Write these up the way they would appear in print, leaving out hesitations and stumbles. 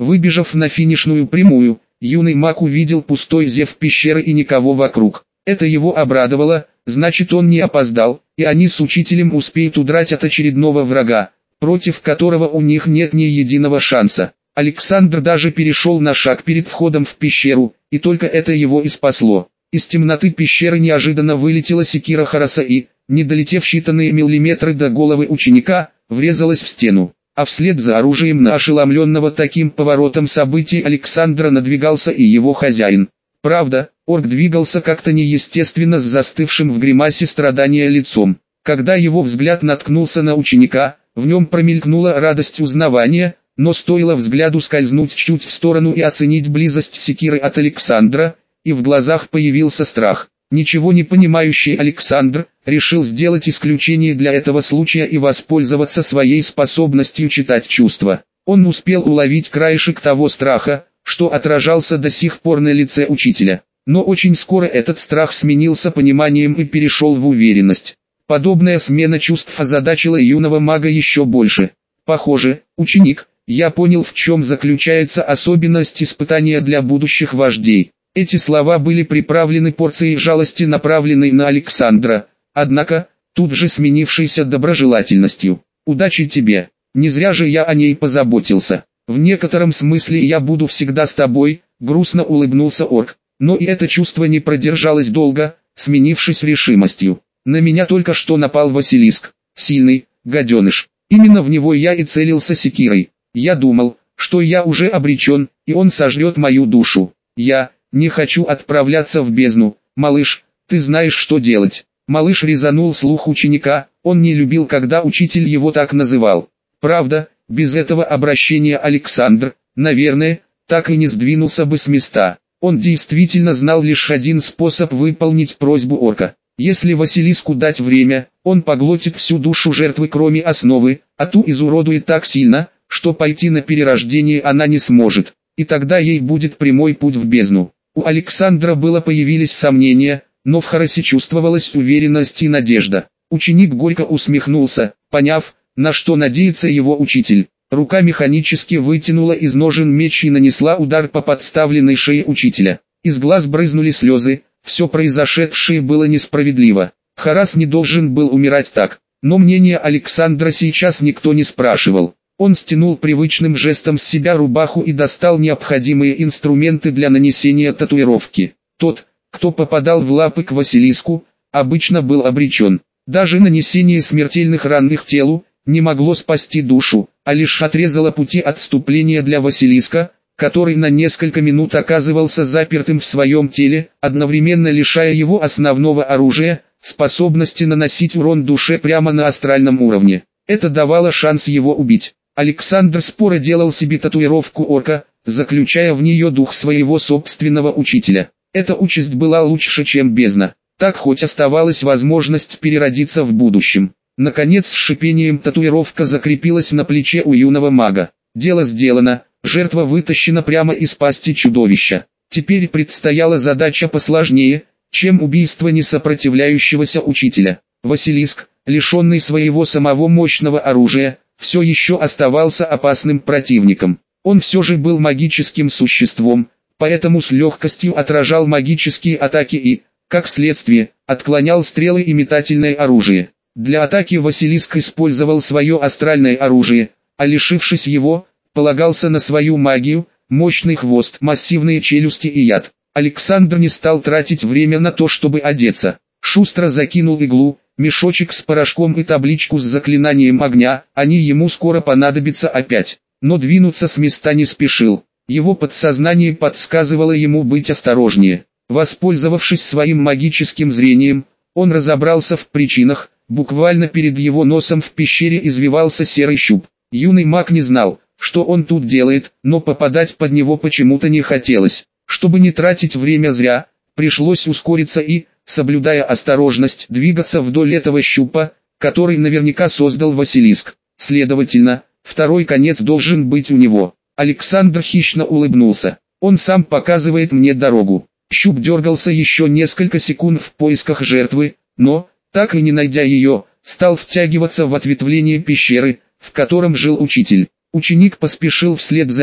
Выбежав на финишную прямую, юный маг увидел пустой зев пещеры и никого вокруг. Это его обрадовало, значит он не опоздал, и они с учителем успеют удрать от очередного врага, против которого у них нет ни единого шанса. Александр даже перешел на шаг перед входом в пещеру, и только это его и спасло. Из темноты пещеры неожиданно вылетела секира Хараса и, не долетев считанные миллиметры до головы ученика, врезалась в стену. А вслед за оружием на ошеломленного таким поворотом событий Александра надвигался и его хозяин. Правда, орк двигался как-то неестественно с застывшим в гримасе страдания лицом. Когда его взгляд наткнулся на ученика, в нем промелькнула радость узнавания, но стоило взгляду скользнуть чуть в сторону и оценить близость секиры от Александра, и в глазах появился страх. Ничего не понимающий Александр решил сделать исключение для этого случая и воспользоваться своей способностью читать чувства. Он успел уловить краешек того страха, что отражался до сих пор на лице учителя. Но очень скоро этот страх сменился пониманием и перешел в уверенность. Подобная смена чувств озадачила юного мага еще больше. Похоже, ученик, я понял, в чем заключается особенность испытания для будущих вождей. Эти слова были приправлены порцией жалости, направленной на Александра, однако, тут же сменившейся доброжелательностью. «Удачи тебе, не зря же я о ней позаботился. В некотором смысле я буду всегда с тобой», — грустно улыбнулся орк. Но и это чувство не продержалось долго, сменившись решимостью. «На меня только что напал Василиск, сильный, гаденыш. Именно в него я и целился секирой. Я думал, что я уже обречен, и он сожрет мою душу. Я не хочу отправляться в бездну, малыш, ты знаешь, что делать». Малыш резанул слух ученика, он не любил, когда учитель его так называл. Правда, без этого обращения Александр, наверное, так и не сдвинулся бы с места. Он действительно знал лишь один способ выполнить просьбу орка. Если Василиску дать время, он поглотит всю душу жертвы кроме основы, а ту изуродует так сильно, что пойти на перерождение она не сможет, и тогда ей будет прямой путь в бездну. У Александра появились сомнения, но в Харасе чувствовалась уверенность и надежда. Ученик горько усмехнулся, поняв, на что надеется его учитель. Рука механически вытянула из ножен меч и нанесла удар по подставленной шее учителя. Из глаз брызнули слезы, все произошедшее было несправедливо. Харас не должен был умирать так, но мнение Александра сейчас никто не спрашивал. Он стянул привычным жестом с себя рубаху и достал необходимые инструменты для нанесения татуировки. Тот, кто попадал в лапы к Василиску, обычно был обречен. Даже нанесение смертельных ран их телу не могло спасти душу, а лишь отрезало пути отступления для Василиска, который на несколько минут оказывался запертым в своем теле, одновременно лишая его основного оружия, способности наносить урон душе прямо на астральном уровне. Это давало шанс его убить. Александр споро делал себе татуировку орка, заключая в нее дух своего собственного учителя. Эта участь была лучше, чем бездна. Так хоть оставалась возможность переродиться в будущем. Наконец с шипением татуировка закрепилась на плече у юного мага. Дело сделано, жертва вытащена прямо из пасти чудовища. Теперь предстояла задача посложнее, чем убийство несопротивляющегося учителя. Василиск, лишенный своего самого мощного оружия, все еще оставался опасным противником. Он все же был магическим существом, поэтому с легкостью отражал магические атаки и, как следствие, отклонял стрелы и метательное оружие. Для атаки Василиск использовал свое астральное оружие, а лишившись его, полагался на свою магию, мощный хвост, массивные челюсти и яд. Александр не стал тратить время на то, чтобы одеться. Шустро закинул иглу, мешочек с порошком и табличку с заклинанием огня, они ему скоро понадобятся опять. Но двинуться с места не спешил. Его подсознание подсказывало ему быть осторожнее. Воспользовавшись своим магическим зрением, он разобрался в причинах. Буквально перед его носом в пещере извивался серый щуп. Юный маг не знал, что он тут делает, но попадать под него почему-то не хотелось. Чтобы не тратить время зря, пришлось ускориться и, соблюдая осторожность, двигаться вдоль этого щупа, который наверняка создал Василиск. Следовательно, второй конец должен быть у него. Александр хищно улыбнулся. Он сам показывает мне дорогу. Щуп дергался еще несколько секунд в поисках жертвы, но, так и не найдя ее, стал втягиваться в ответвление пещеры, в котором жил учитель. Ученик поспешил вслед за ним,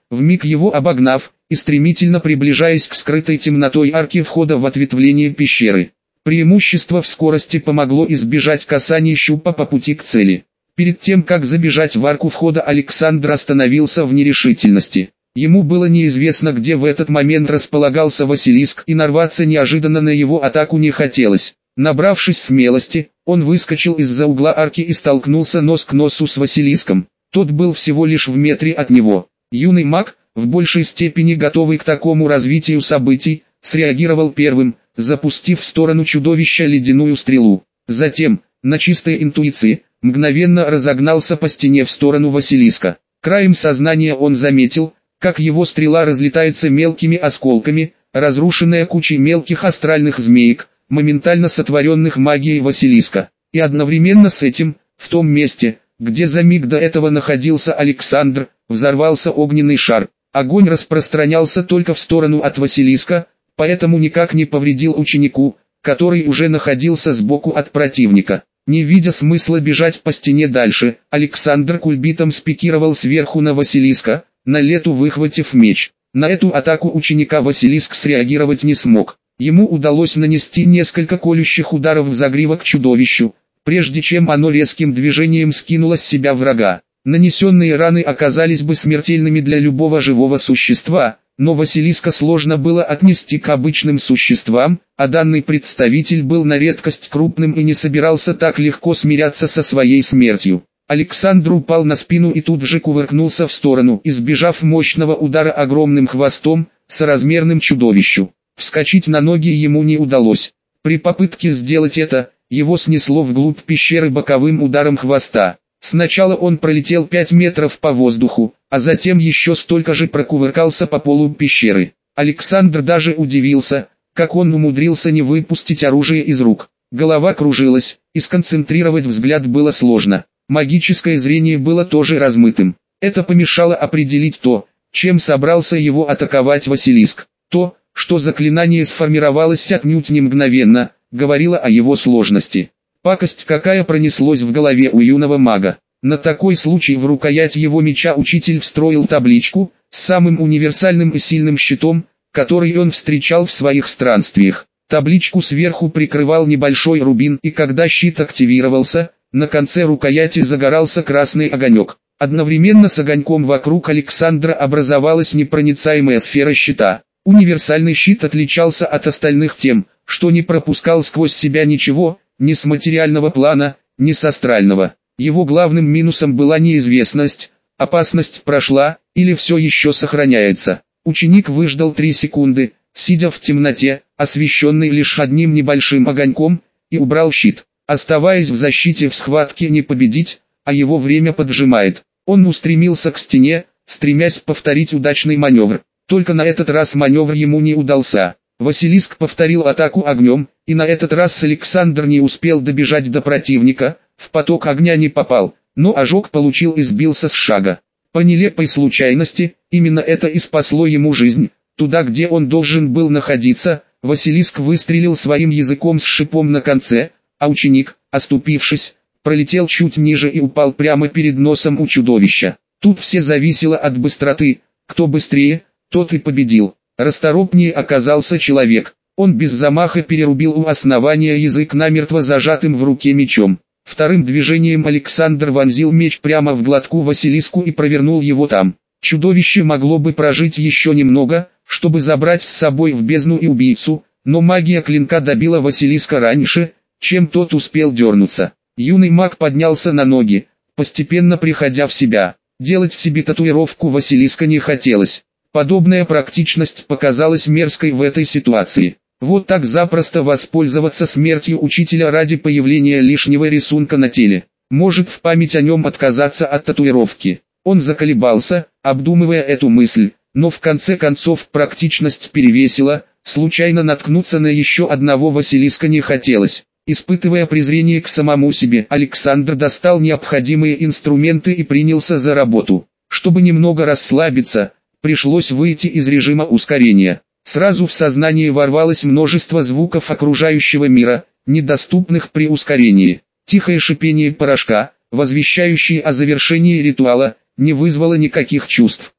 вмиг его обогнав и стремительно приближаясь к скрытой темнотой арки входа в ответвление пещеры. Преимущество в скорости помогло избежать касания щупа по пути к цели. Перед тем как забежать в арку входа, Александр остановился в нерешительности. Ему было неизвестно, где в этот момент располагался Василиск, и нарваться неожиданно на его атаку не хотелось. Набравшись смелости, он выскочил из-за угла арки и столкнулся нос к носу с Василиском. Тот был всего лишь в метре от него. Юный маг, в большей степени готовый к такому развитию событий, среагировал первым, запустив в сторону чудовища ледяную стрелу. Затем, на чистой интуиции, мгновенно разогнался по стене в сторону Василиска. Краем сознания он заметил, как его стрела разлетается мелкими осколками, разрушенная кучей мелких астральных змеек, моментально сотворенных магией Василиска. И одновременно с этим, в том месте, где за миг до этого находился Александр, взорвался огненный шар. Огонь распространялся только в сторону от Василиска, поэтому никак не повредил ученику, который уже находился сбоку от противника. Не видя смысла бежать по стене дальше, Александр кульбитом спикировал сверху на Василиска, на лету выхватив меч. На эту атаку ученика Василиск среагировать не смог. Ему удалось нанести несколько колющих ударов в загривок чудовищу, прежде чем оно резким движением скинуло с себя врага. Нанесенные раны оказались бы смертельными для любого живого существа, но Василиска сложно было отнести к обычным существам, а данный представитель был на редкость крупным и не собирался так легко смиряться со своей смертью. Александр упал на спину и тут же кувыркнулся в сторону, избежав мощного удара огромным хвостом, соразмерным чудовищу. Вскочить на ноги ему не удалось. При попытке сделать это, его снесло вглубь пещеры боковым ударом хвоста. Сначала он пролетел 5 метров по воздуху, а затем еще столько же прокувыркался по полу пещеры. Александр даже удивился, как он умудрился не выпустить оружие из рук. Голова кружилась, и сконцентрировать взгляд было сложно. Магическое зрение было тоже размытым. Это помешало определить то, чем собрался его атаковать Василиск. То, что заклинание сформировалось отнюдь не мгновенно, говорило о его сложности. Пакость какая пронеслось в голове у юного мага. На такой случай в рукоять его меча учитель встроил табличку с самым универсальным и сильным щитом, который он встречал в своих странствиях. Табличку сверху прикрывал небольшой рубин, и когда щит активировался, на конце рукояти загорался красный огонек. Одновременно с огоньком вокруг Александра образовалась непроницаемая сфера щита. Универсальный щит отличался от остальных тем, что не пропускал сквозь себя ничего, ни с материального плана, ни с астрального. Его главным минусом была неизвестность, опасность прошла, или все еще сохраняется. Ученик выждал 3 секунды, сидя в темноте, освещенный лишь одним небольшим огоньком, и убрал щит. Оставаясь в защите в схватке не победить, а его время поджимает. Он устремился к стене, стремясь повторить удачный маневр. Только на этот раз маневр ему не удался. Василиск повторил атаку огнем, и на этот раз Александр не успел добежать до противника, в поток огня не попал, но ожог получил и сбился с шага. По нелепой случайности, именно это и спасло ему жизнь. Туда, где он должен был находиться, Василиск выстрелил своим языком с шипом на конце, а ученик, оступившись, пролетел чуть ниже и упал прямо перед носом у чудовища. Тут все зависело от быстроты, кто быстрее, тот и победил. Расторопнее оказался человек. Он без замаха перерубил у основания язык намертво зажатым в руке мечом. Вторым движением Александр вонзил меч прямо в глотку Василиску и провернул его там. Чудовище могло бы прожить еще немного, чтобы забрать с собой в бездну и убийцу, но магия клинка добила Василиска раньше, чем тот успел дернуться. Юный маг поднялся на ноги, постепенно приходя в себя. Делать себе татуировку Василиска не хотелось. Подобная практичность показалась мерзкой в этой ситуации. Вот так запросто воспользоваться смертью учителя ради появления лишнего рисунка на теле. Может в память о нем отказаться от татуировки. Он заколебался, обдумывая эту мысль, но в конце концов практичность перевесила, случайно наткнуться на еще одного Василиска не хотелось. Испытывая презрение к самому себе, Александр достал необходимые инструменты и принялся за работу. Чтобы немного расслабиться, пришлось выйти из режима ускорения. Сразу в сознание ворвалось множество звуков окружающего мира, недоступных при ускорении. Тихое шипение порошка, возвещающее о завершении ритуала, не вызвало никаких чувств.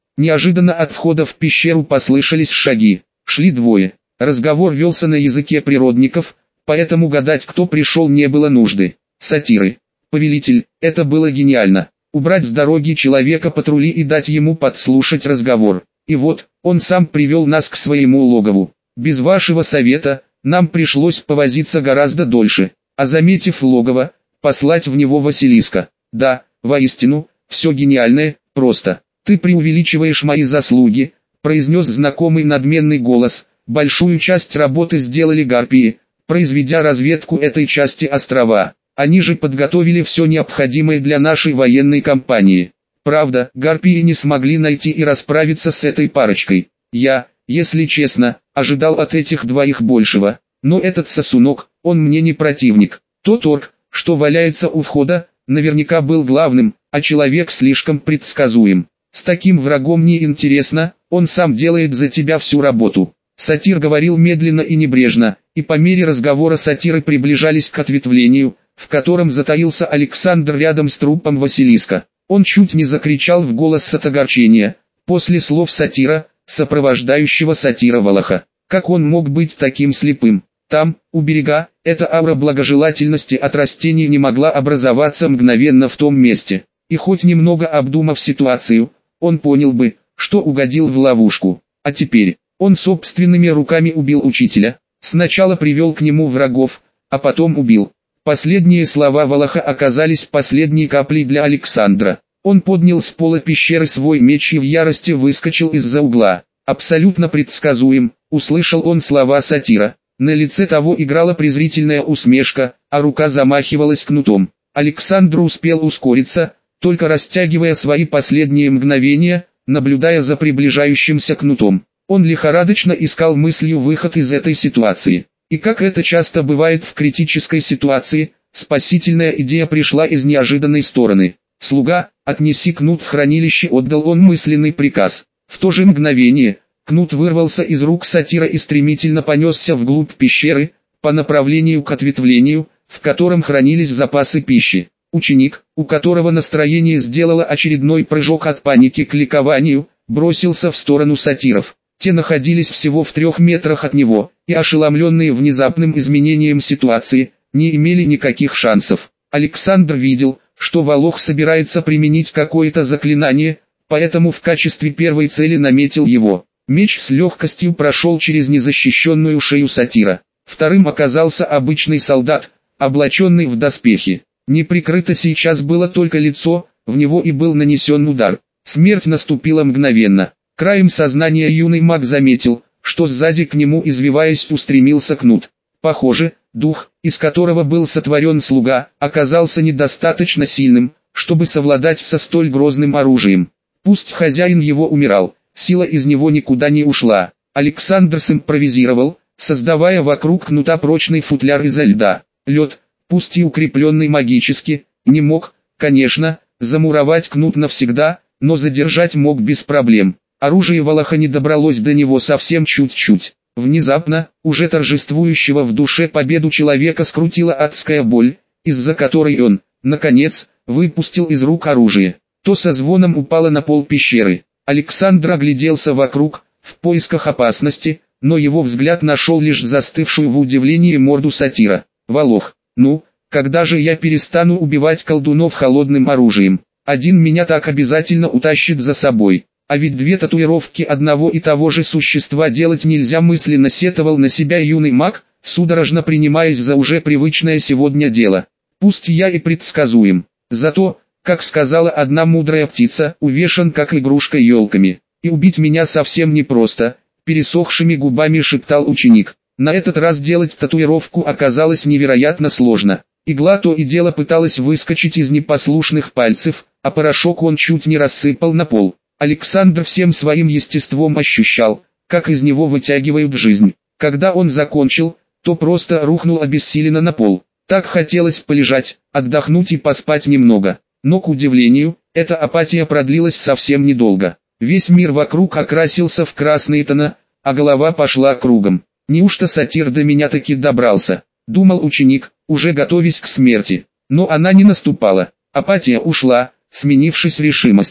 Неожиданно от входа в пещеру послышались шаги. Шли двое. Разговор велся на языке природников, поэтому гадать, кто пришел, не было нужды. Сатиры. Повелитель, это было гениально. Убрать с дороги человека-патрули и дать ему подслушать разговор. И вот, он сам привел нас к своему логову. Без вашего совета, нам пришлось повозиться гораздо дольше. А заметив логово, послать в него Василиска. Да, воистину, все гениальное, просто. Ты преувеличиваешь мои заслуги, произнес знакомый надменный голос. Большую часть работы сделали гарпии, произведя разведку этой части острова. Они же подготовили все необходимое для нашей военной кампании. Правда, гарпии не смогли найти и расправиться с этой парочкой. Я, если честно, ожидал от этих двоих большего. Но этот сосунок, он мне не противник. Тот орк, что валяется у входа, наверняка был главным, а человек слишком предсказуем. С таким врагом не интересно, он сам делает за тебя всю работу. Сатир говорил медленно и небрежно, и по мере разговора сатиры приближались к ответвлению, в котором затаился Александр рядом с трупом Василиска. Он чуть не закричал в голос от огорчения, после слов сатира, сопровождающего сатира Волоха. Как он мог быть таким слепым? Там, у берега, эта аура благожелательности от растений не могла образоваться мгновенно в том месте. И хоть немного обдумав ситуацию, он понял бы, что угодил в ловушку. А теперь, он собственными руками убил учителя, сначала привел к нему врагов, а потом убил. Последние слова Волоха оказались последней каплей для Александра. Он поднял с пола пещеры свой меч и в ярости выскочил из-за угла. Абсолютно предсказуем, услышал он слова сатира. На лице того играла презрительная усмешка, а рука замахивалась кнутом. Александр успел ускориться, только растягивая свои последние мгновения, наблюдая за приближающимся кнутом. Он лихорадочно искал мыслью выход из этой ситуации. И как это часто бывает в критической ситуации, спасительная идея пришла из неожиданной стороны. «Слуга, отнеси кнут в хранилище», отдал он мысленный приказ. В то же мгновение, кнут вырвался из рук сатира и стремительно понесся вглубь пещеры, по направлению к ответвлению, в котором хранились запасы пищи. Ученик, у которого настроение сделало очередной прыжок от паники к ликованию, бросился в сторону сатиров. Те находились всего в 3 метрах от него, и ошеломленные внезапным изменением ситуации, не имели никаких шансов. Александр видел, что Волох собирается применить какое-то заклинание, поэтому в качестве первой цели наметил его. Меч с легкостью прошел через незащищенную шею сатира. Вторым оказался обычный солдат, облаченный в доспехи. Не прикрыто сейчас было только лицо, в него и был нанесен удар. Смерть наступила мгновенно. Краем сознания юный маг заметил, что сзади к нему, извиваясь, устремился кнут. Похоже, дух, из которого был сотворен слуга, оказался недостаточно сильным, чтобы совладать со столь грозным оружием. Пусть хозяин его умирал, сила из него никуда не ушла. Александр симпровизировал, создавая вокруг кнута прочный футляр изо льда. Лед, пусть и укрепленный магически, не мог, конечно, замуровать кнут навсегда, но задержать мог без проблем. Оружие Волоха не добралось до него совсем чуть-чуть. Внезапно, уже торжествующего в душе победу человека скрутила адская боль, из-за которой он, наконец, выпустил из рук оружие. То со звоном упало на пол пещеры. Александр огляделся вокруг, в поисках опасности, но его взгляд нашел лишь застывшую в удивлении морду сатира. «Волох, ну, когда же я перестану убивать колдунов холодным оружием? Один меня так обязательно утащит за собой. А ведь 2 татуировки одного и того же существа делать нельзя», мысленно сетовал на себя юный маг, судорожно принимаясь за уже привычное сегодня дело. «Пусть я и предсказуем, зато, как сказала одна мудрая птица, увешан как игрушка елками. И убить меня совсем непросто», пересохшими губами шептал ученик. На этот раз делать татуировку оказалось невероятно сложно. Игла то и дело пыталась выскочить из непослушных пальцев, а порошок он чуть не рассыпал на пол. Александр всем своим естеством ощущал, как из него вытягивают жизнь. Когда он закончил, то просто рухнул обессиленно на пол. Так хотелось полежать, отдохнуть и поспать немного. Но, к удивлению, эта апатия продлилась совсем недолго. Весь мир вокруг окрасился в красные тона, а голова пошла кругом. «Неужто сатир до меня таки добрался?» — думал ученик, уже готовясь к смерти. Но она не наступала. Апатия ушла, сменившись решимостью.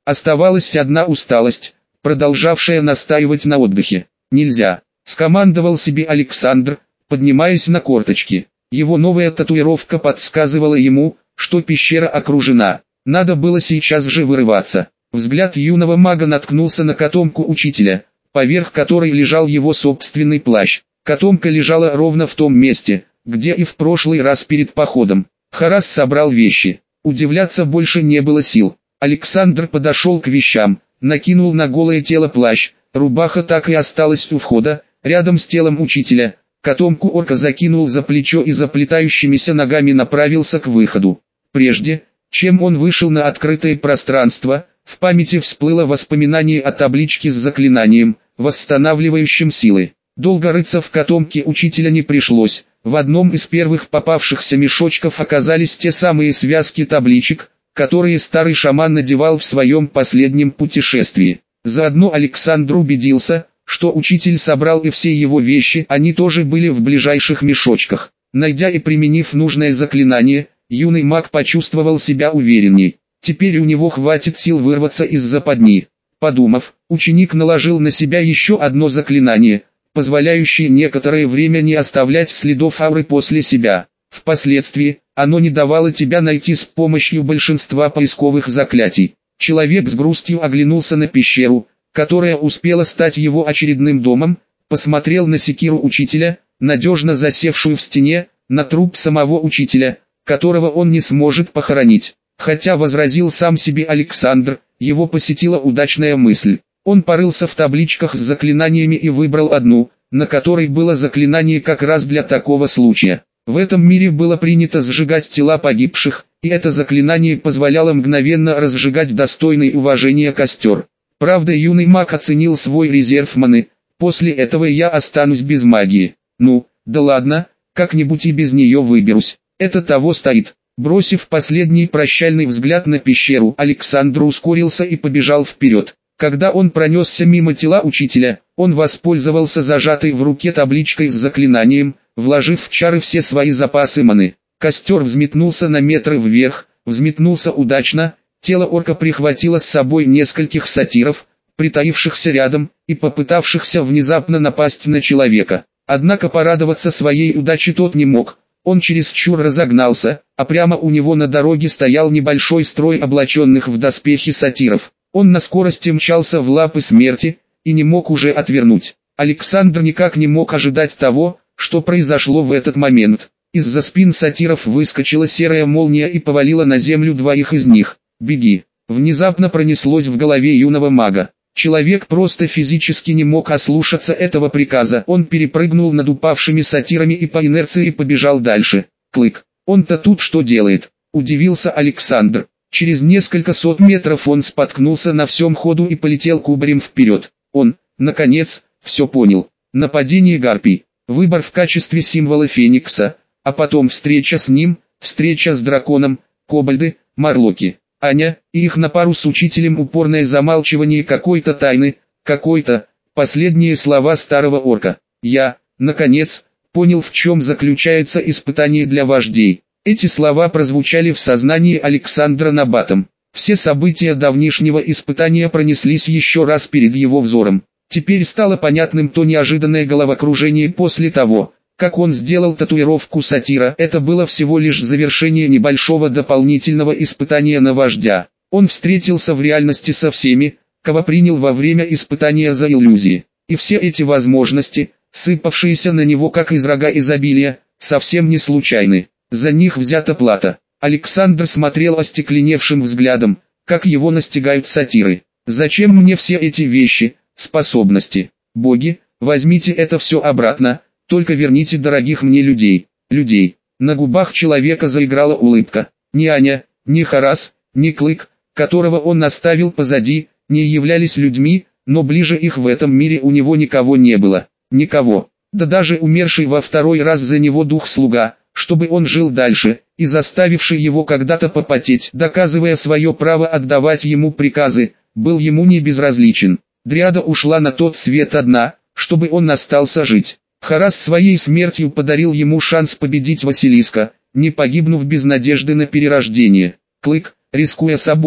Оставалась одна усталость, продолжавшая настаивать на отдыхе. «Нельзя», — скомандовал себе Александр, поднимаясь на корточки. Его новая татуировка подсказывала ему, что пещера окружена. Надо было сейчас же вырываться. Взгляд юного мага наткнулся на котомку учителя, поверх которой лежал его собственный плащ. Котомка лежала ровно в том месте, где и в прошлый раз перед походом. Харас собрал вещи. Удивляться больше не было сил. Александр подошел к вещам, накинул на голое тело плащ. Рубаха так и осталась у входа, рядом с телом учителя. Котомку орка закинул за плечо и заплетающимися ногами направился к выходу. Прежде, чем он вышел на открытое пространство, в памяти всплыло воспоминание о табличке с заклинанием, восстанавливающим силы. Долго рыться в котомке учителя не пришлось. В одном из первых попавшихся мешочков оказались те самые связки табличек, которые старый шаман надевал в своем последнем путешествии. Заодно Александр убедился, что учитель собрал и все его вещи, они тоже были в ближайших мешочках. Найдя и применив нужное заклинание, юный маг почувствовал себя уверенней. Теперь у него хватит сил вырваться из западни. Подумав, ученик наложил на себя еще одно заклинание, позволяющее некоторое время не оставлять следов ауры после себя. Впоследствии, оно не давало тебя найти с помощью большинства поисковых заклятий. Человек с грустью оглянулся на пещеру, которая успела стать его очередным домом, посмотрел на секиру учителя, надежно засевшую в стене, на труп самого учителя, которого он не сможет похоронить. Хотя возразил сам себе Александр, его посетила удачная мысль. Он порылся в табличках с заклинаниями и выбрал одну, на которой было заклинание как раз для такого случая. В этом мире было принято сжигать тела погибших, и это заклинание позволяло мгновенно разжигать достойный уважения костер. Правда, юный маг оценил свой резерв маны. После этого я останусь без магии. Ну, да ладно, как-нибудь и без нее выберусь. Это того стоит. Бросив последний прощальный взгляд на пещеру, Александр ускорился и побежал вперед. Когда он пронесся мимо тела учителя, он воспользовался зажатой в руке табличкой с заклинанием, вложив в чары все свои запасы маны. Костер взметнулся на метры вверх, взметнулся удачно, тело орка прихватило с собой нескольких сатиров, притаившихся рядом, и попытавшихся внезапно напасть на человека. Однако порадоваться своей удаче тот не мог. Он чересчур разогнался, а прямо у него на дороге стоял небольшой строй облаченных в доспехи сатиров. Он на скорости мчался в лапы смерти, и не мог уже отвернуть. Александр никак не мог ожидать того, что произошло в этот момент. Из-за спин сатиров выскочила серая молния и повалила на землю двоих из них. «Беги!» Внезапно пронеслось в голове юного мага. Человек просто физически не мог ослушаться этого приказа. Он перепрыгнул над упавшими сатирами и по инерции побежал дальше. Клык! Он-то тут что делает? Удивился Александр. Через несколько сот метров он споткнулся на всем ходу и полетел кубарем вперед. Он, наконец, все понял. Нападение гарпий. Выбор в качестве символа Феникса, а потом встреча с ним, встреча с драконом, кобальды, морлоки. Аня, и их на пару с учителем упорное замалчивание какой-то тайны, какой-то, последние слова старого орка. Я, наконец, понял, в чем заключается испытание для вождей. Эти слова прозвучали в сознании Александра набатом. Все события давнишнего испытания пронеслись еще раз перед его взором. Теперь стало понятным то неожиданное головокружение после того, как он сделал татуировку сатира. Это было всего лишь завершение небольшого дополнительного испытания на вождя. Он встретился в реальности со всеми, кого принял во время испытания за иллюзии. И все эти возможности, сыпавшиеся на него как из рога изобилия, совсем не случайны. За них взята плата. Александр смотрел остекленевшим взглядом, как его настигают сатиры. «Зачем мне все эти вещи, способности? Боги, возьмите это все обратно, только верните дорогих мне людей». Людей. На губах человека заиграла улыбка. Ни Аня, ни Харас, ни Клык, которого он оставил позади, не являлись людьми, но ближе их в этом мире у него никого не было. Никого. Да даже умерший во второй раз за него дух-слуга, чтобы он жил дальше, и заставивший его когда-то попотеть, доказывая свое право отдавать ему приказы, был ему не безразличен. Дриада ушла на тот свет одна, чтобы он остался жить. Харас своей смертью подарил ему шанс победить Василиска, не погибнув без надежды на перерождение. Клык, рискуя собой,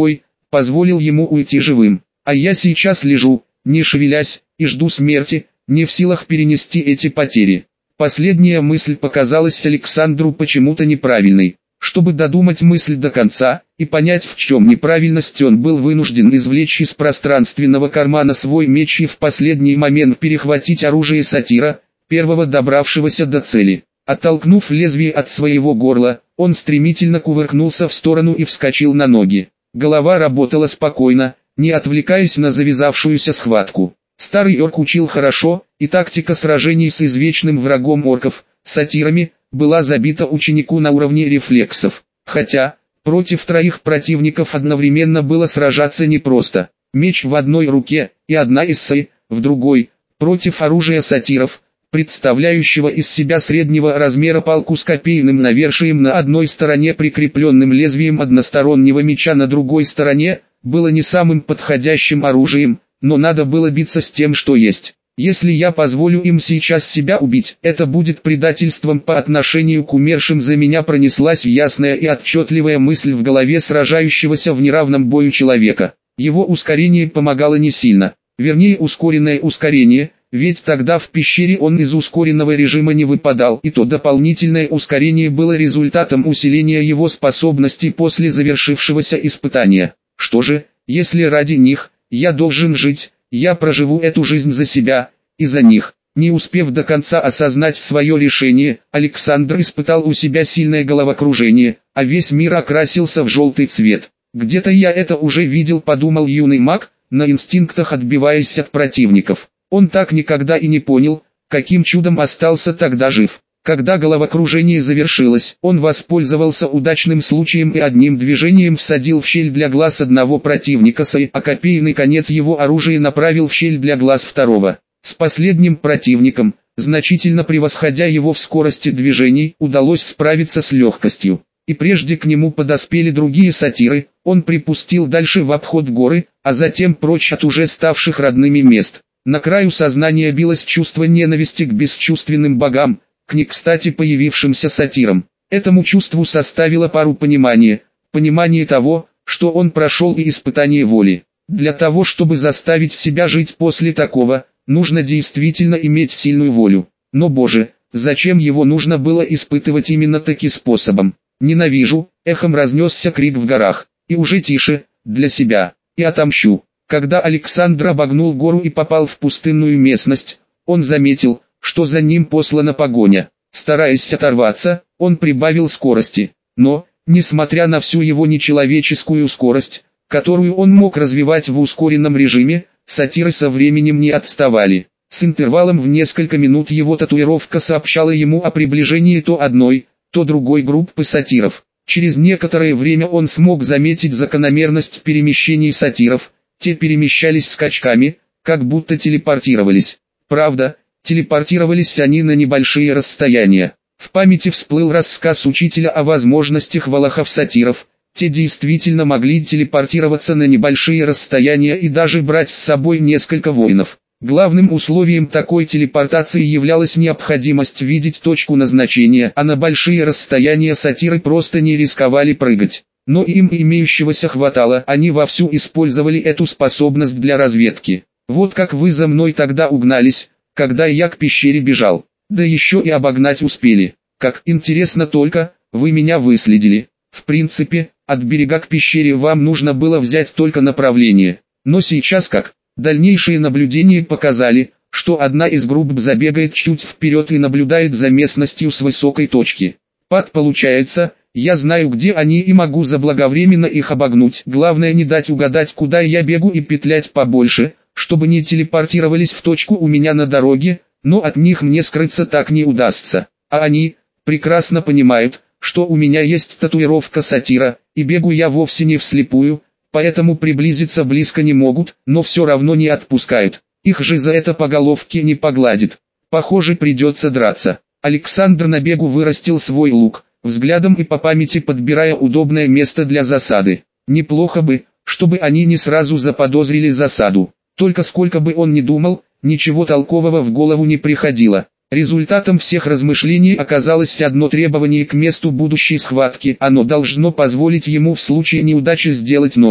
позволил ему уйти живым. А я сейчас лежу, не шевелясь, и жду смерти, не в силах перенести эти потери. Последняя мысль показалась Александру почему-то неправильной. Чтобы додумать мысль до конца и понять, в чем неправильность, он был вынужден извлечь из пространственного кармана свой меч и в последний момент перехватить оружие сатира, первого добравшегося до цели. Оттолкнув лезвие от своего горла, он стремительно кувыркнулся в сторону и вскочил на ноги. Голова работала спокойно, не отвлекаясь на завязавшуюся схватку. Старый орк учил хорошо, и тактика сражений с извечным врагом орков, сатирами, была забита ученику на уровне рефлексов. Хотя, против троих противников одновременно было сражаться непросто. Меч в одной руке, и одна эссей, в другой, против оружия сатиров, представляющего из себя среднего размера палку с копейным навершием на одной стороне, прикрепленным лезвием одностороннего меча на другой стороне, было не самым подходящим оружием, но надо было биться с тем, что есть. Если я позволю им сейчас себя убить, это будет предательством по отношению к умершим. За меня пронеслась ясная и отчетливая мысль в голове сражающегося в неравном бою человека. Его ускорение помогало не сильно, вернее ускоренное ускорение, ведь тогда в пещере он из ускоренного режима не выпадал, и то дополнительное ускорение было результатом усиления его способностей после завершившегося испытания. Что же, если ради них я должен жить, я проживу эту жизнь за себя и за них. Не успев до конца осознать свое решение, Александр испытал у себя сильное головокружение, а весь мир окрасился в желтый цвет. «Где-то я это уже видел», — подумал юный маг, на инстинктах отбиваясь от противников. Он так никогда и не понял, каким чудом остался тогда жив. Когда головокружение завершилось, он воспользовался удачным случаем и одним движением всадил в щель для глаз одного противника свой, а копейный конец его оружия направил в щель для глаз второго. С последним противником, значительно превосходя его в скорости движений, удалось справиться с легкостью. И прежде к нему подоспели другие сатиры, он припустил дальше в обход горы, а затем прочь от уже ставших родными мест. На краю сознания билось чувство ненависти к бесчувственным богам, к не кстати появившимся сатирам. Этому чувству составило пару понимание того, что он прошел и испытание воли. Для того, чтобы заставить себя жить после такого, нужно действительно иметь сильную волю. Но боже, зачем его нужно было испытывать именно таким способом? «Ненавижу», — эхом разнесся крик в горах, и уже тише, «для себя, и отомщу». Когда Александр обогнул гору и попал в пустынную местность, он заметил, что за ним послана погоня. Стараясь оторваться, он прибавил скорости. Но, несмотря на всю его нечеловеческую скорость, которую он мог развивать в ускоренном режиме, сатиры со временем не отставали. С интервалом в несколько минут его татуировка сообщала ему о приближении то одной, то другой группы сатиров. Через некоторое время он смог заметить закономерность перемещений сатиров. Те перемещались скачками, как будто телепортировались. Правда, телепортировались они на небольшие расстояния. В памяти всплыл рассказ учителя о возможностях волохов-сатиров. Те действительно могли телепортироваться на небольшие расстояния и даже брать с собой несколько воинов. Главным условием такой телепортации являлась необходимость видеть точку назначения, а на большие расстояния сатиры просто не рисковали прыгать. Но им имеющегося хватало, они вовсю использовали эту способность для разведки. Вот как вы за мной тогда угнались, когда я к пещере бежал. Да еще и обогнать успели. Как интересно только, вы меня выследили. В принципе, от берега к пещере вам нужно было взять только направление. Но сейчас как? Дальнейшие наблюдения показали, что одна из групп забегает чуть вперед и наблюдает за местностью с высокой точки. Получается, я знаю, где они, и могу заблаговременно их обогнуть. Главное не дать угадать, куда я бегу, и петлять побольше, чтобы не телепортировались в точку у меня на дороге, но от них мне скрыться так не удастся. А они прекрасно понимают, что у меня есть татуировка сатира, и бегу я вовсе не вслепую, поэтому приблизиться близко не могут, но все равно не отпускают. Их же за это по головке не погладит. Похоже, придется драться. Александр на бегу вырастил свой лук, взглядом и по памяти подбирая удобное место для засады. Неплохо бы, чтобы они не сразу заподозрили засаду. Только сколько бы он ни думал, ничего толкового в голову не приходило. Результатом всех размышлений оказалось одно требование к месту будущей схватки. Оно должно позволить ему в случае неудачи сделать ноги.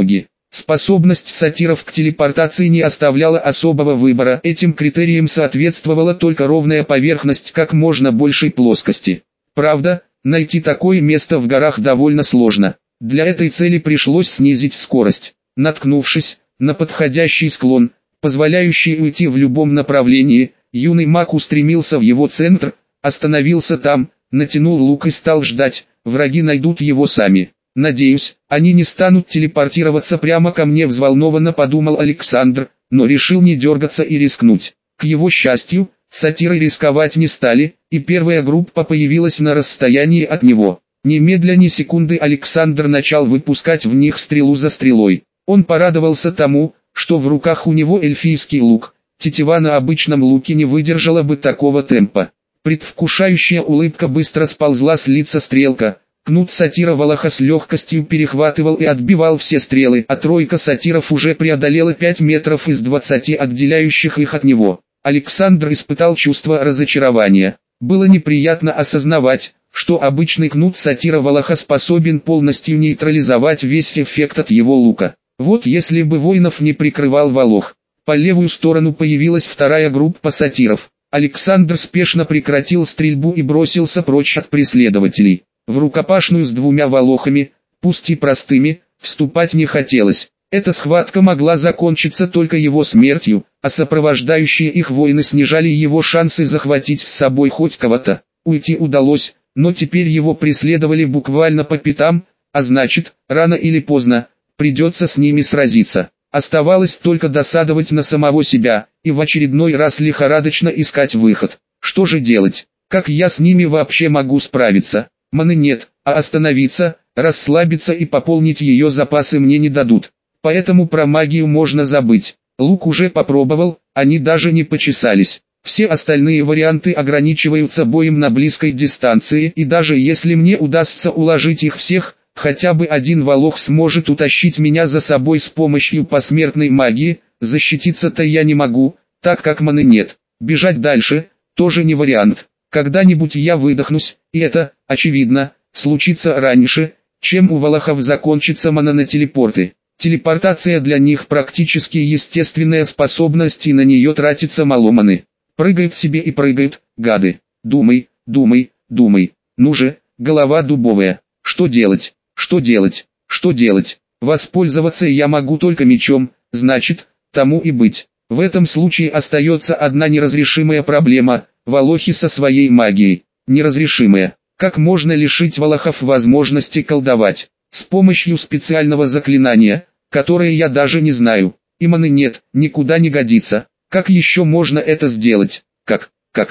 Способность сатиров к телепортации не оставляла особого выбора, этим критериям соответствовала только ровная поверхность как можно большей плоскости. Правда, найти такое место в горах довольно сложно. Для этой цели пришлось снизить скорость. Наткнувшись на подходящий склон, позволяющий уйти в любом направлении, юный маг устремился в его центр, остановился там, натянул лук и стал ждать, враги найдут его сами. «Надеюсь, они не станут телепортироваться прямо ко мне», — взволнованно подумал Александр, но решил не дергаться и рискнуть. К его счастью, сатиры рисковать не стали, и первая группа появилась на расстоянии от него. Немедля ни секунды Александр начал выпускать в них стрелу за стрелой. Он порадовался тому, что в руках у него эльфийский лук. Тетива на обычном луке не выдержала бы такого темпа. Предвкушающая улыбка быстро сползла с лица стрелка. Кнут сатира Валаха с легкостью перехватывал и отбивал все стрелы, а тройка сатиров уже преодолела 5 метров из 20 отделяющих их от него. Александр испытал чувство разочарования. Было неприятно осознавать, что обычный кнут сатира Валаха способен полностью нейтрализовать весь эффект от его лука. Вот если бы воинов не прикрывал Волох. По левую сторону появилась вторая группа сатиров. Александр спешно прекратил стрельбу и бросился прочь от преследователей. В рукопашную с двумя волохами, пусть и простыми, вступать не хотелось. Эта схватка могла закончиться только его смертью, а сопровождающие их воины снижали его шансы захватить с собой хоть кого-то. Уйти удалось, но теперь его преследовали буквально по пятам, а значит, рано или поздно, придется с ними сразиться. Оставалось только досадовать на самого себя, и в очередной раз лихорадочно искать выход. Что же делать? Как я с ними вообще могу справиться? Маны нет, а остановиться, расслабиться и пополнить ее запасы мне не дадут. Поэтому про магию можно забыть. Лук уже попробовал, они даже не почесались. Все остальные варианты ограничиваются боем на близкой дистанции, и даже если мне удастся уложить их всех, хотя бы один волох сможет утащить меня за собой с помощью посмертной магии, защититься-то я не могу, так как маны нет. Бежать дальше тоже не вариант. Когда-нибудь я выдохнусь, и это, очевидно, случится раньше, чем у волохов закончится мана на телепорты. Телепортация для них практически естественная способность, и на нее тратится мало маны. Прыгают себе и прыгают, гады. Думай, думай, думай. Ну же, голова дубовая. Что делать? Что делать? Что делать? Воспользоваться я могу только мечом, значит, тому и быть. В этом случае остается одна неразрешимая проблема – волохи со своей магией. Неразрешимая. Как можно лишить волохов возможности колдовать? С помощью специального заклинания, которое я даже не знаю. И маны нет, никуда не годится. Как еще можно это сделать? Как?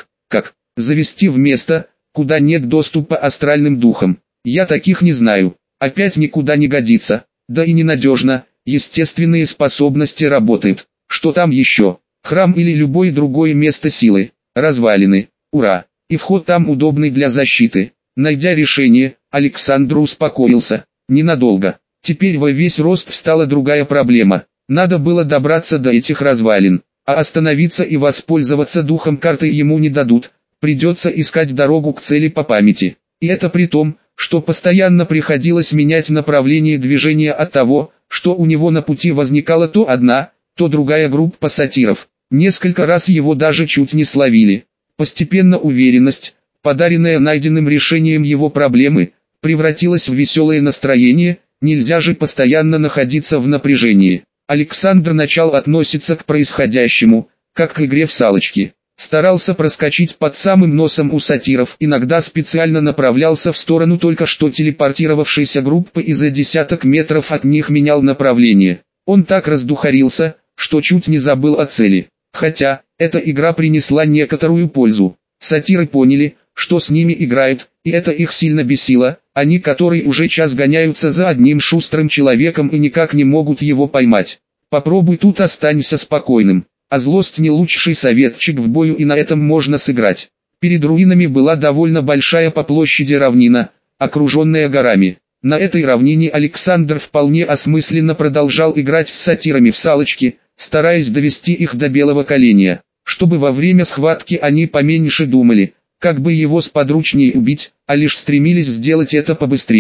Завести в место, куда нет доступа астральным духам. Я таких не знаю. Опять никуда не годится. Да и ненадежно, естественные способности работают. Что там еще? Храм или любое другое место силы? Развалины. Ура! И вход там удобный для защиты. Найдя решение, Александр успокоился. Ненадолго. Теперь во весь рост встала другая проблема. Надо было добраться до этих развалин. А остановиться и воспользоваться духом карты ему не дадут. Придется искать дорогу к цели по памяти. И это при том, что постоянно приходилось менять направление движения от того, что у него на пути возникала то одна, то другая группа сатиров. Несколько раз его даже чуть не словили. Постепенно уверенность, подаренная найденным решением его проблемы, превратилась в веселое настроение, нельзя же постоянно находиться в напряжении. Александр начал относиться к происходящему, как к игре в салочки. Старался проскочить под самым носом у сатиров, иногда специально направлялся в сторону только что телепортировавшейся группы и за десяток метров от них менял направление. Он так раздухарился, что чуть не забыл о цели. Хотя, эта игра принесла некоторую пользу. Сатиры поняли, что с ними играют, и это их сильно бесило, они которые уже час гоняются за одним шустрым человеком и никак не могут его поймать. Попробуй тут останься спокойным. А злость не лучший советчик в бою, и на этом можно сыграть. Перед руинами была довольно большая по площади равнина, окруженная горами. На этой равнине Александр вполне осмысленно продолжал играть с сатирами в салочки, стараясь довести их до белого коленя, чтобы во время схватки они поменьше думали, как бы его сподручнее убить, а лишь стремились сделать это побыстрее.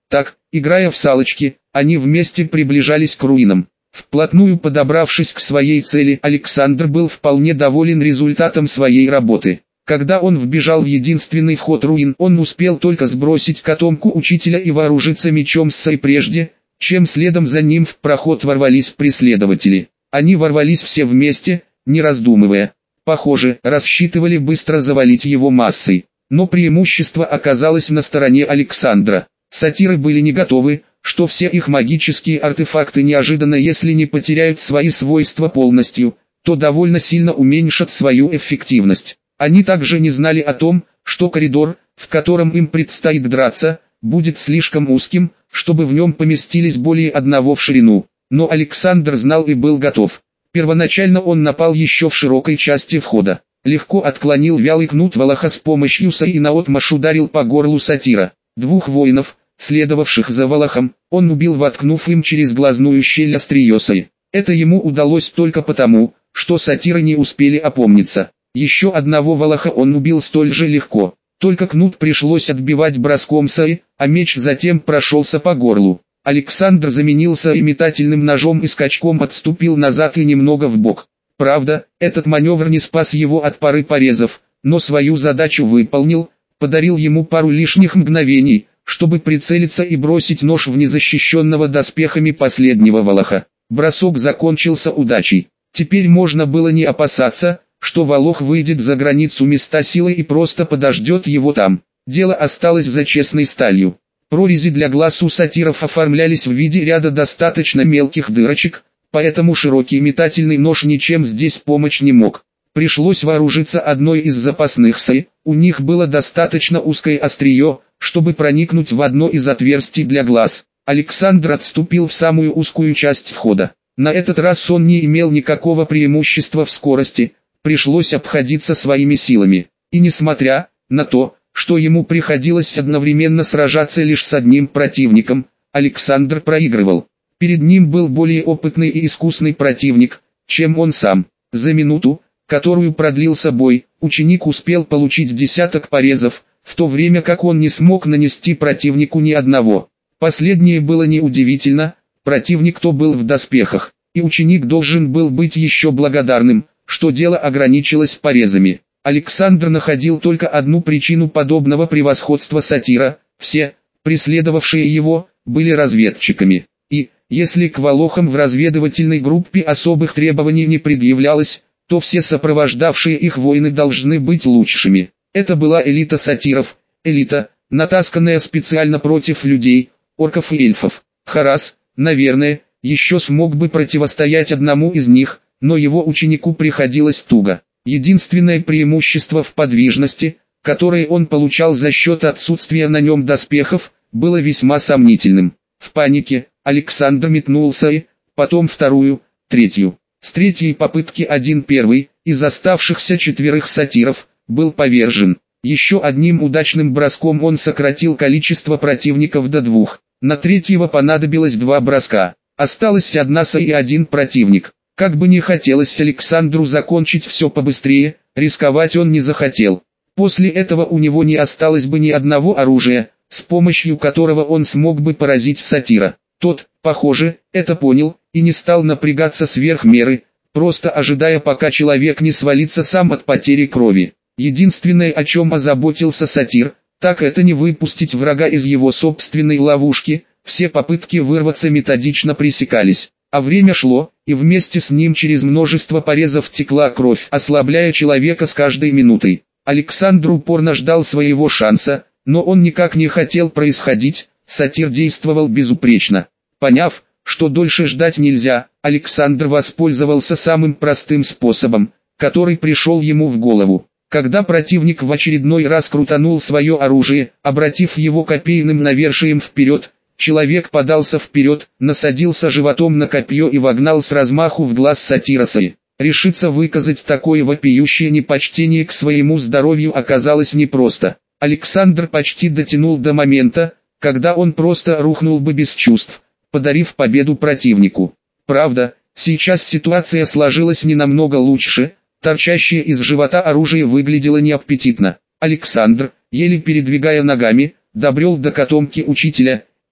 Так, играя в салочки, они вместе приближались к руинам. Вплотную подобравшись к своей цели, Александр был вполне доволен результатом своей работы. Когда он вбежал в единственный вход руин, он успел только сбросить котомку учителя и вооружиться мечом Сай прежде, чем следом за ним в проход ворвались преследователи. Они ворвались все вместе, не раздумывая. Похоже, рассчитывали быстро завалить его массой. Но преимущество оказалось на стороне Александра. Сатиры были не готовы, что все их магические артефакты неожиданно, если не потеряют свои свойства полностью, то довольно сильно уменьшат свою эффективность. Они также не знали о том, что коридор, в котором им предстоит драться, будет слишком узким, чтобы в нем поместились более одного в ширину. Но Александр знал и был готов. Первоначально он напал еще в широкой части входа. Легко отклонил вялый кнут Волоха с помощью Саи и наотмашь ударил по горлу сатира. Двух воинов, следовавших за Волохом, он убил, воткнув им через глазную щель острие Саи. Это ему удалось только потому, что сатиры не успели опомниться. Еще одного Волоха он убил столь же легко. Только кнут пришлось отбивать броском Саи, а меч затем прошелся по горлу. Александр заменил Саи метательным ножом и скачком отступил назад и немного вбок. Правда, этот маневр не спас его от пары порезов, но свою задачу выполнил, подарил ему пару лишних мгновений, чтобы прицелиться и бросить нож в незащищенного доспехами последнего Волоха. Бросок закончился удачей. Теперь можно было не опасаться, что Волох выйдет за границу места силы и просто подождет его там. Дело осталось за честной сталью. Прорези для глаз у сатиров оформлялись в виде ряда достаточно мелких дырочек, поэтому широкий метательный нож ничем здесь помочь не мог. Пришлось вооружиться одной из запасных Саи, у них было достаточно узкое острие, чтобы проникнуть в одно из отверстий для глаз. Александр отступил в самую узкую часть входа. На этот раз он не имел никакого преимущества в скорости, пришлось обходиться своими силами. И несмотря на то, что ему приходилось одновременно сражаться лишь с одним противником, Александр проигрывал. Перед ним был более опытный и искусный противник, чем он сам. За минуту, которую продлился бой, ученик успел получить десяток порезов, в то время как он не смог нанести противнику ни одного. Последнее было неудивительно, противник-то был в доспехах, и ученик должен был быть еще благодарным, что дело ограничилось порезами. Александр находил только одну причину подобного превосходства сатира: все, преследовавшие его, были разведчиками. И, если к Волохам в разведывательной группе особых требований не предъявлялось, то все сопровождавшие их воины должны быть лучшими. Это была элита сатиров, элита, натасканная специально против людей, орков и эльфов. Харас, наверное, еще смог бы противостоять одному из них, но его ученику приходилось туго. Единственное преимущество в подвижности, которое он получал за счет отсутствия на нем доспехов, было весьма сомнительным. В панике Александр метнулся и, потом вторую, третью. С третьей попытки один первый из оставшихся четверых сатиров был повержен. Еще одним удачным броском он сократил количество противников до двух. На третьего понадобилось два броска. Осталась одна Саи и один противник. Как бы не хотелось Александру закончить все побыстрее, рисковать он не захотел. После этого у него не осталось бы ни одного оружия, с помощью которого он смог бы поразить сатира. Тот, похоже, это понял, и не стал напрягаться сверх меры, просто ожидая, пока человек не свалится сам от потери крови. Единственное, о чем озаботился сатир, так это не выпустить врага из его собственной ловушки. Все попытки вырваться методично пресекались. А время шло, и вместе с ним через множество порезов текла кровь, ослабляя человека с каждой минутой. Александр упорно ждал своего шанса, но он никак не хотел происходить, сатир действовал безупречно. Поняв, что дольше ждать нельзя, Александр воспользовался самым простым способом, который пришел ему в голову. Когда противник в очередной раз крутанул свое оружие, обратив его копейным навершием вперед, человек подался вперед, насадился животом на копье и вогнал с размаху в глаз сатира Саи. Решиться выказать такое вопиющее непочтение к своему здоровью оказалось непросто. Александр почти дотянул до момента, когда он просто рухнул бы без чувств, подарив победу противнику. Правда, сейчас ситуация сложилась не намного лучше, торчащее из живота оружие выглядело неаппетитно. Александр, еле передвигая ногами, добрел до котомки учителя, и,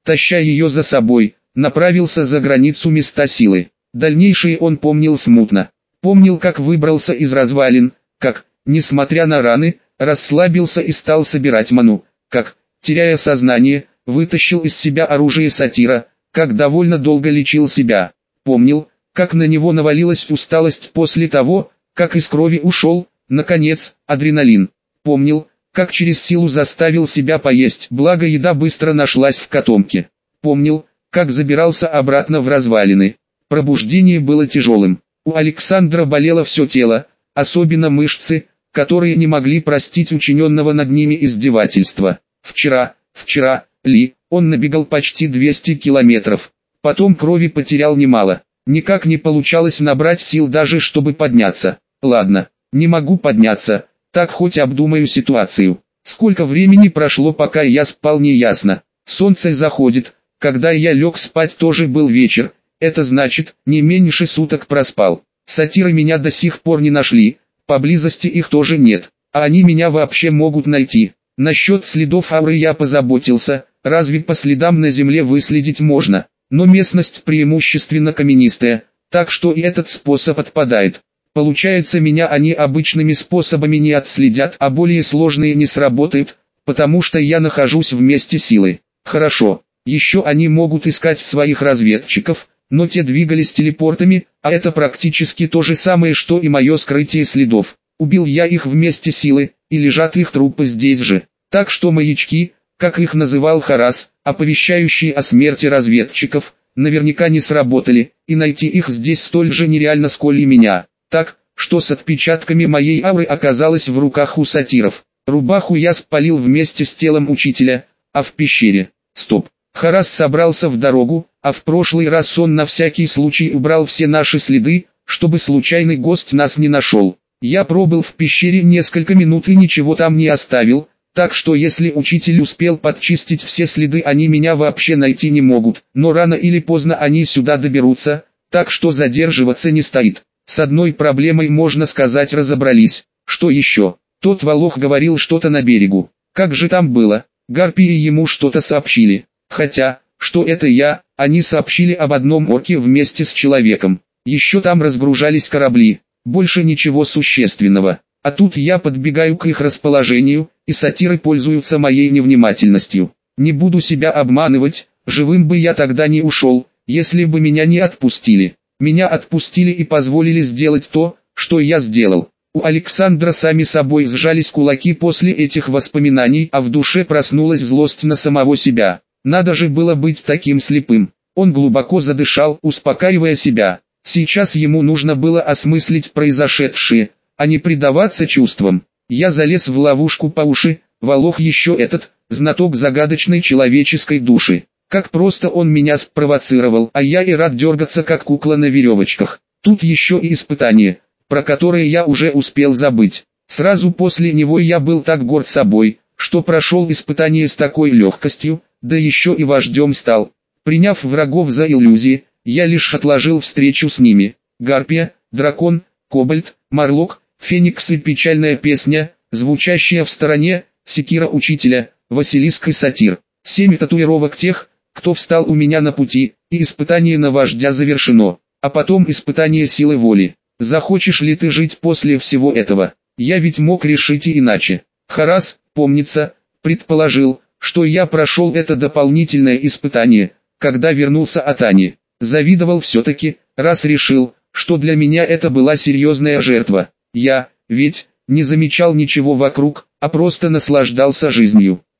таща ее за собой, направился за границу места силы. Дальнейшее он помнил смутно. Помнил, как выбрался из развалин, как, несмотря на раны, расслабился и стал собирать ману, как, теряя сознание, вытащил из себя оружие сатира, как довольно долго лечил себя. Помнил, как на него навалилась усталость после того, как из крови ушел, наконец, адреналин. Помнил, как через силу заставил себя поесть, благо еда быстро нашлась в котомке. Помнил, как забирался обратно в развалины. Пробуждение было тяжелым. У Александра болело все тело, особенно мышцы, которые не могли простить учиненного над ними издевательства. Вчера, он набегал почти 200 километров. Потом крови потерял немало. Никак не получалось набрать сил даже чтобы подняться. Ладно, не могу подняться, так хоть обдумаю ситуацию. Сколько времени прошло, пока я спал, не ясно. Солнце заходит, когда я лег спать, тоже был вечер. Это значит, не меньше суток проспал. Сатиры меня до сих пор не нашли, поблизости их тоже нет, а они меня вообще могут найти. Насчет следов ауры я позаботился, разве по следам на земле выследить можно, но местность преимущественно каменистая, так что и этот способ отпадает. Получается, меня они обычными способами не отследят, а более сложные не сработают, потому что я нахожусь в месте силы. Хорошо, еще они могут искать своих разведчиков, но те двигались телепортами, а это практически то же самое, что и мое скрытие следов. Убил я их в месте силы, и лежат их трупы здесь же. Так что маячки, как их называл Харас, оповещающие о смерти разведчиков, наверняка не сработали, и найти их здесь столь же нереально, сколь и меня. Так, что с отпечатками моей ауры оказалось в руках у сатиров. Рубаху я спалил вместе с телом учителя, а в пещере. Стоп. Харас собрался в дорогу, а в прошлый раз он на всякий случай убрал все наши следы, чтобы случайный гость нас не нашел. Я пробыл в пещере несколько минут и ничего там не оставил, так что если учитель успел подчистить все следы, они меня вообще найти не могут, но рано или поздно они сюда доберутся, так что задерживаться не стоит. С одной проблемой, можно сказать, разобрались. Что еще? Тот Волох говорил что-то на берегу. Как же там было? Гарпии ему что-то сообщили. Хотя, что это они сообщили об одном орке вместе с человеком. Еще там разгружались корабли. Больше ничего существенного. А тут я подбегаю к их расположению, и сатиры пользуются моей невнимательностью. Не буду себя обманывать, живым бы я тогда не ушел, если бы меня не отпустили. Меня отпустили и позволили сделать то, что я сделал. У Александра сами собой сжались кулаки после этих воспоминаний, а в душе проснулась злость на самого себя. Надо же было быть таким слепым. Он глубоко задышал, успокаивая себя. Сейчас ему нужно было осмыслить произошедшее, а не предаваться чувствам. Я залез в ловушку по уши, Волох еще этот, знаток загадочной человеческой души. Как просто он меня спровоцировал, а я и рад дергаться как кукла на веревочках. Тут еще и испытание, про которое я уже успел забыть. Сразу после него я был так горд собой, что прошел испытание с такой легкостью, да еще и вождем стал. Приняв врагов за иллюзии, я лишь отложил встречу с ними. Гарпия, дракон, кобальт, морлок, феникс и печальная песня, звучащая в стороне, секира учителя, Василиск и сатир. 7 татуировок тех, кто встал у меня на пути, и испытание на вождя завершено. А потом испытание силы воли. Захочешь ли ты жить после всего этого? Я ведь мог решить и иначе. Харас, помнится, предположил, что я прошел это дополнительное испытание, когда вернулся от Ани. Завидовал все-таки, раз решил, что для меня это была серьезная жертва. Я, ведь, не замечал ничего вокруг, а просто наслаждался жизнью.